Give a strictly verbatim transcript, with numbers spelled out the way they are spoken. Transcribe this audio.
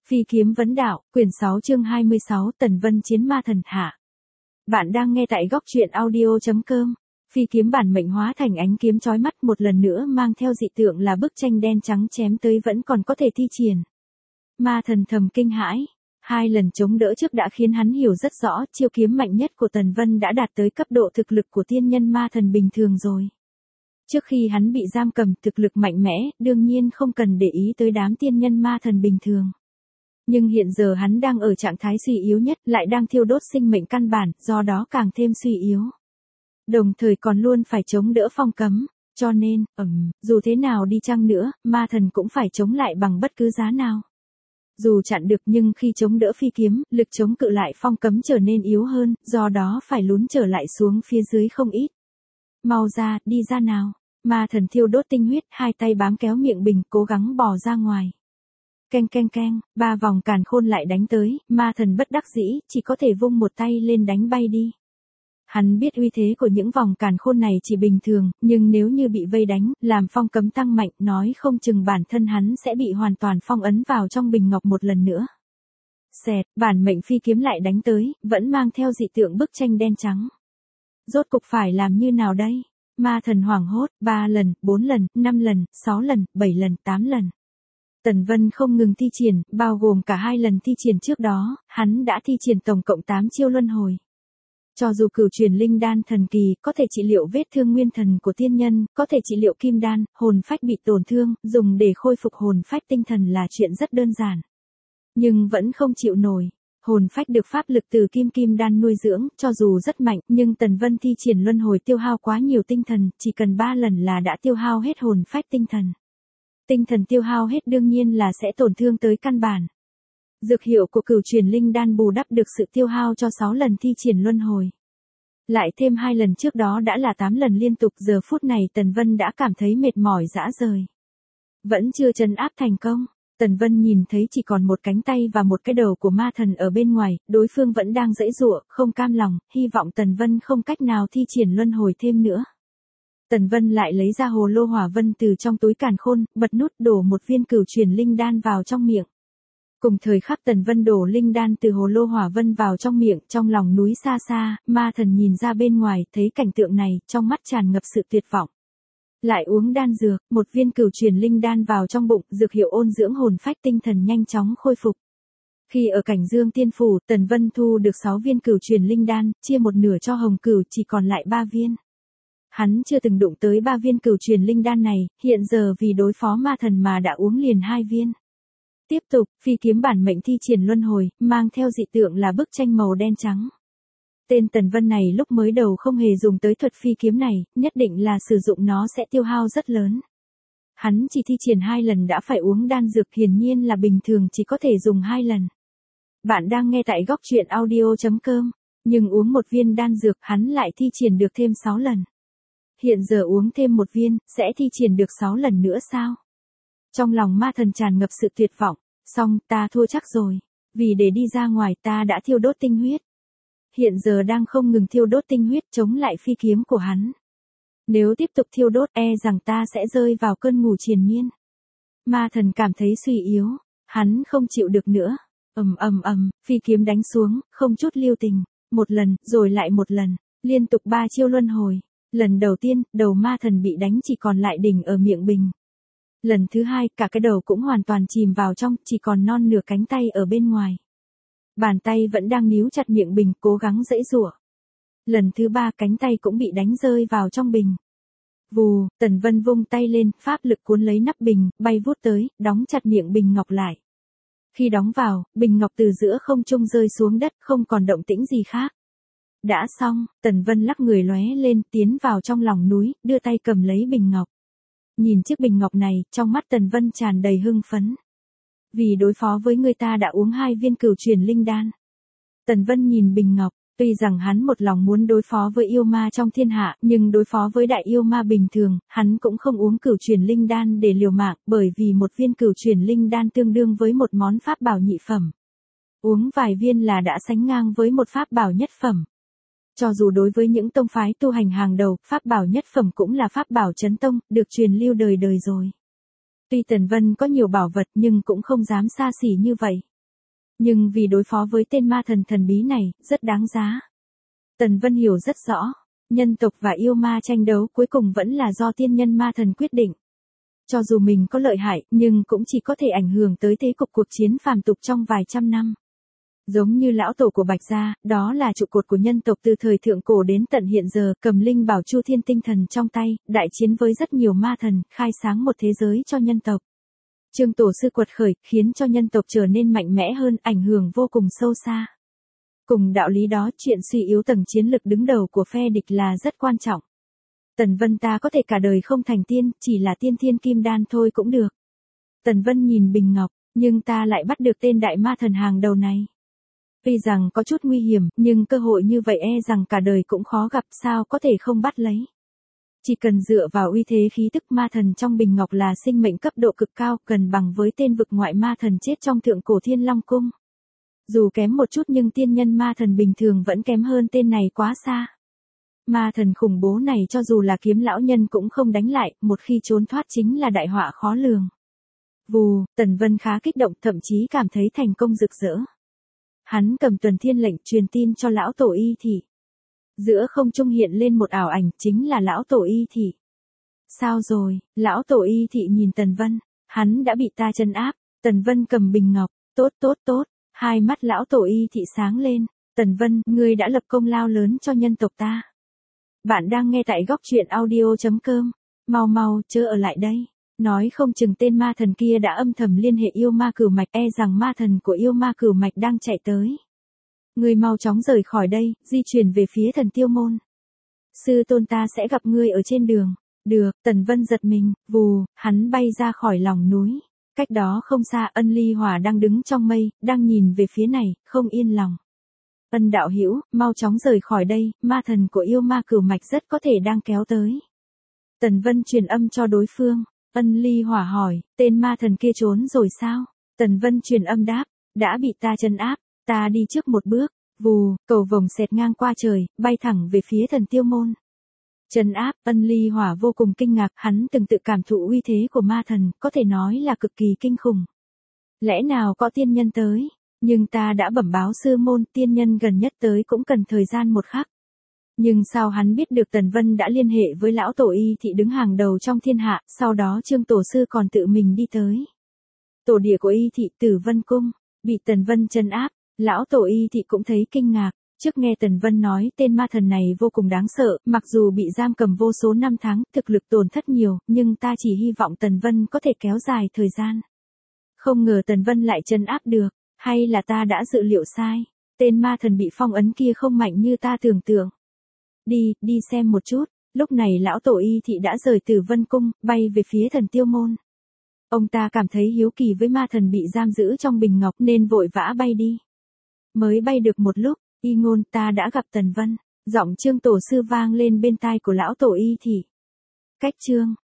Phi kiếm vấn đạo, quyển sáu chương hai mươi sáu, Tần Vân chiến ma thần hạ. Bạn đang nghe tại góc truyện audio chấm com. Phi kiếm bản mệnh hóa thành ánh kiếm chói mắt, một lần nữa mang theo dị tượng là bức tranh đen trắng chém tới vẫn còn có thể thi triển. Ma thần thầm kinh hãi, hai lần chống đỡ trước đã khiến hắn hiểu rất rõ, chiêu kiếm mạnh nhất của Tần Vân đã đạt tới cấp độ thực lực của tiên nhân ma thần bình thường rồi. Trước khi hắn bị giam cầm, thực lực mạnh mẽ, đương nhiên không cần để ý tới đám tiên nhân ma thần bình thường. Nhưng hiện giờ hắn đang ở trạng thái suy yếu nhất, lại đang thiêu đốt sinh mệnh căn bản, do đó càng thêm suy yếu. Đồng thời còn luôn phải chống đỡ phong cấm, cho nên, ừm, dù thế nào đi chăng nữa, ma thần cũng phải chống lại bằng bất cứ giá nào. Dù chặn được nhưng khi chống đỡ phi kiếm, lực chống cự lại phong cấm trở nên yếu hơn, do đó phải lún trở lại xuống phía dưới không ít. Mau ra, đi ra nào. Ma thần thiêu đốt tinh huyết, hai tay bám kéo miệng bình, cố gắng bò ra ngoài. Keng keng keng, ba vòng càn khôn lại đánh tới, ma thần bất đắc dĩ, chỉ có thể vung một tay lên đánh bay đi. Hắn biết uy thế của những vòng càn khôn này chỉ bình thường, nhưng nếu như bị vây đánh, làm phong cấm tăng mạnh, nói không chừng bản thân hắn sẽ bị hoàn toàn phong ấn vào trong bình ngọc một lần nữa. Xẹt, bản mệnh phi kiếm lại đánh tới, vẫn mang theo dị tượng bức tranh đen trắng. Rốt cục phải làm như nào đây? Ma thần hoảng hốt, ba lần, bốn lần, năm lần, sáu lần, bảy lần, tám lần. Tần Vân không ngừng thi triển, bao gồm cả hai lần thi triển trước đó, hắn đã thi triển tổng cộng tám chiêu luân hồi. Cho dù cửu truyền linh đan thần kỳ, có thể trị liệu vết thương nguyên thần của tiên nhân, có thể trị liệu kim đan, hồn phách bị tổn thương, dùng để khôi phục hồn phách tinh thần là chuyện rất đơn giản. Nhưng vẫn không chịu nổi. Hồn phách được pháp lực từ kim kim đan nuôi dưỡng, cho dù rất mạnh, nhưng Tần Vân thi triển luân hồi tiêu hao quá nhiều tinh thần, chỉ cần ba lần là đã tiêu hao hết hồn phách tinh thần. Tinh thần tiêu hao hết đương nhiên là sẽ tổn thương tới căn bản. Dược hiệu của cửu truyền linh đan bù đắp được sự tiêu hao cho sáu lần thi triển luân hồi. Lại thêm hai lần trước đó đã là tám lần liên tục, giờ phút này Tần Vân đã cảm thấy mệt mỏi rã rời. Vẫn chưa trấn áp thành công. Tần Vân nhìn thấy chỉ còn một cánh tay và một cái đầu của ma thần ở bên ngoài, đối phương vẫn đang giãy giụa, không cam lòng, hy vọng Tần Vân không cách nào thi triển luân hồi thêm nữa. Tần Vân lại lấy ra hồ lô hỏa vân từ trong túi càn khôn, bật nút đổ một viên cửu truyền linh đan vào trong miệng. Cùng thời khắc Tần Vân đổ linh đan từ hồ lô hỏa vân vào trong miệng, trong lòng núi xa xa, ma thần nhìn ra bên ngoài, thấy cảnh tượng này, trong mắt tràn ngập sự tuyệt vọng. Lại uống đan dược, một viên cửu truyền linh đan vào trong bụng, dược hiệu ôn dưỡng hồn phách tinh thần nhanh chóng khôi phục. Khi ở cảnh Dương Tiên Phủ, Tần Vân thu được sáu viên cửu truyền linh đan, chia một nửa cho Hồng Cửu, chỉ còn lại ba viên. Hắn chưa từng đụng tới ba viên cửu truyền linh đan này, hiện giờ vì đối phó ma thần mà đã uống liền hai viên. Tiếp tục, phi kiếm bản mệnh thi triển luân hồi, mang theo dị tượng là bức tranh màu đen trắng. Tên Tần Vân này lúc mới đầu không hề dùng tới thuật phi kiếm này, nhất định là sử dụng nó sẽ tiêu hao rất lớn. Hắn chỉ thi triển hai lần đã phải uống đan dược, hiển nhiên là bình thường chỉ có thể dùng hai lần. Bạn đang nghe tại góc truyện audio chấm com, nhưng uống một viên đan dược hắn lại thi triển được thêm sáu lần. Hiện giờ uống thêm một viên, sẽ thi triển được sáu lần nữa sao? Trong lòng ma thần tràn ngập sự tuyệt vọng, xong ta thua chắc rồi, vì để đi ra ngoài ta đã thiêu đốt tinh huyết. Hiện giờ đang không ngừng thiêu đốt tinh huyết chống lại phi kiếm của hắn. Nếu tiếp tục thiêu đốt e rằng ta sẽ rơi vào cơn ngủ triền miên. Ma thần cảm thấy suy yếu, hắn không chịu được nữa. Ầm ầm ầm, phi kiếm đánh xuống, không chút lưu tình, một lần, rồi lại một lần, liên tục ba chiêu luân hồi. Lần đầu tiên, đầu ma thần bị đánh chỉ còn lại đỉnh ở miệng bình. Lần thứ hai, cả cái đầu cũng hoàn toàn chìm vào trong, chỉ còn non nửa cánh tay ở bên ngoài. Bàn tay vẫn đang níu chặt miệng bình, cố gắng giãy giụa. Lần thứ ba, cánh tay cũng bị đánh rơi vào trong bình. Vù, Tần Vân vung tay lên, pháp lực cuốn lấy nắp bình, bay vút tới, đóng chặt miệng bình ngọc lại. Khi đóng vào, bình ngọc từ giữa không trung rơi xuống đất, không còn động tĩnh gì khác. Đã xong, Tần Vân lắc người lóe lên, tiến vào trong lòng núi, đưa tay cầm lấy bình ngọc. Nhìn chiếc bình ngọc này, trong mắt Tần Vân tràn đầy hưng phấn. Vì đối phó với người ta đã uống hai viên cửu truyền linh đan. Tần Vân nhìn bình ngọc, tuy rằng hắn một lòng muốn đối phó với yêu ma trong thiên hạ, nhưng đối phó với đại yêu ma bình thường, hắn cũng không uống cửu truyền linh đan để liều mạng, bởi vì một viên cửu truyền linh đan tương đương với một món pháp bảo nhị phẩm. Uống vài viên là đã sánh ngang với một pháp bảo nhất phẩm. Cho dù đối với những tông phái tu hành hàng đầu, pháp bảo nhất phẩm cũng là pháp bảo chấn tông, được truyền lưu đời đời rồi. Tuy Tần Vân có nhiều bảo vật nhưng cũng không dám xa xỉ như vậy. Nhưng vì đối phó với tên ma thần thần bí này, rất đáng giá. Tần Vân hiểu rất rõ, nhân tộc và yêu ma tranh đấu cuối cùng vẫn là do tiên nhân ma thần quyết định. Cho dù mình có lợi hại, nhưng cũng chỉ có thể ảnh hưởng tới thế cục cuộc chiến phàm tục trong vài trăm năm. Giống như lão tổ của Bạch Gia, đó là trụ cột của nhân tộc từ thời thượng cổ đến tận hiện giờ, cầm linh bảo chu thiên tinh thần trong tay, đại chiến với rất nhiều ma thần, khai sáng một thế giới cho nhân tộc. Trương Tổ Sư quật khởi, khiến cho nhân tộc trở nên mạnh mẽ hơn, ảnh hưởng vô cùng sâu xa. Cùng đạo lý đó, chuyện suy yếu tầng chiến lực đứng đầu của phe địch là rất quan trọng. Tần Vân ta có thể cả đời không thành tiên, chỉ là tiên thiên kim đan thôi cũng được. Tần Vân nhìn bình ngọc, nhưng ta lại bắt được tên đại ma thần hàng đầu này. Tuy rằng có chút nguy hiểm, nhưng cơ hội như vậy e rằng cả đời cũng khó gặp, sao có thể không bắt lấy. Chỉ cần dựa vào uy thế khí tức ma thần trong bình ngọc là sinh mệnh cấp độ cực cao, gần bằng với tên vực ngoại ma thần chết trong thượng cổ Thiên Long Cung. Dù kém một chút nhưng tiên nhân ma thần bình thường vẫn kém hơn tên này quá xa. Ma thần khủng bố này cho dù là kiếm lão nhân cũng không đánh lại, một khi trốn thoát chính là đại họa khó lường. Vù, Tần Vân khá kích động, thậm chí cảm thấy thành công rực rỡ. Hắn cầm tuần thiên lệnh truyền tin cho lão tổ Y Thị. Giữa không trung hiện lên một ảo ảnh, chính là lão tổ Y Thị. Sao rồi, lão tổ Y Thị nhìn Tần Vân, hắn đã bị ta trấn áp. Tần Vân cầm bình ngọc, tốt tốt tốt, hai mắt lão tổ Y Thị sáng lên. Tần Vân, ngươi đã lập công lao lớn cho nhân tộc ta. Bạn đang nghe tại góc truyện audio chấm com, mau mau, chớ ở lại đây. Nói không chừng tên ma thần kia đã âm thầm liên hệ yêu ma cửu mạch, e rằng ma thần của yêu ma cửu mạch đang chạy tới. Ngươi mau chóng rời khỏi đây, di chuyển về phía Thần Tiêu Môn. Sư tôn ta sẽ gặp ngươi ở trên đường. Được, Tần Vân giật mình, vù, hắn bay ra khỏi lòng núi. Cách đó không xa, Ân Ly Hỏa đang đứng trong mây, đang nhìn về phía này, không yên lòng. Ân đạo hữu, mau chóng rời khỏi đây, ma thần của yêu ma cửu mạch rất có thể đang kéo tới. Tần Vân truyền âm cho đối phương. Ân Ly Hỏa hỏi, tên ma thần kia trốn rồi sao? Tần Vân truyền âm đáp, đã bị ta trấn áp, ta đi trước một bước, vù, cầu vồng xẹt ngang qua trời, bay thẳng về phía Thần Tiêu Môn. Trấn áp, Ân Ly Hỏa vô cùng kinh ngạc, hắn từng tự cảm thụ uy thế của ma thần, có thể nói là cực kỳ kinh khủng. Lẽ nào có tiên nhân tới? Nhưng ta đã bẩm báo sư môn, tiên nhân gần nhất tới cũng cần thời gian một khắc. Nhưng sao hắn biết được Tần Vân đã liên hệ với lão tổ Y Thị đứng hàng đầu trong thiên hạ, sau đó Trương Tổ Sư còn tự mình đi tới. Tổ địa của Y Thị Tử Vân Cung, bị Tần Vân trấn áp, lão tổ Y Thị cũng thấy kinh ngạc, trước nghe Tần Vân nói tên ma thần này vô cùng đáng sợ, mặc dù bị giam cầm vô số năm tháng, thực lực tổn thất nhiều, nhưng ta chỉ hy vọng Tần Vân có thể kéo dài thời gian. Không ngờ Tần Vân lại trấn áp được, hay là ta đã dự liệu sai, tên ma thần bị phong ấn kia không mạnh như ta tưởng tượng. Đi, đi xem một chút, lúc này lão tổ Y Thị đã rời Tử Vân Cung, bay về phía Thần Tiêu Môn. Ông ta cảm thấy hiếu kỳ với ma thần bị giam giữ trong bình ngọc nên vội vã bay đi. Mới bay được một lúc, Y Ngôn, ta đã gặp Tần Vân, giọng Trương Tổ Sư vang lên bên tai của lão tổ Y Thị. Cách Trương,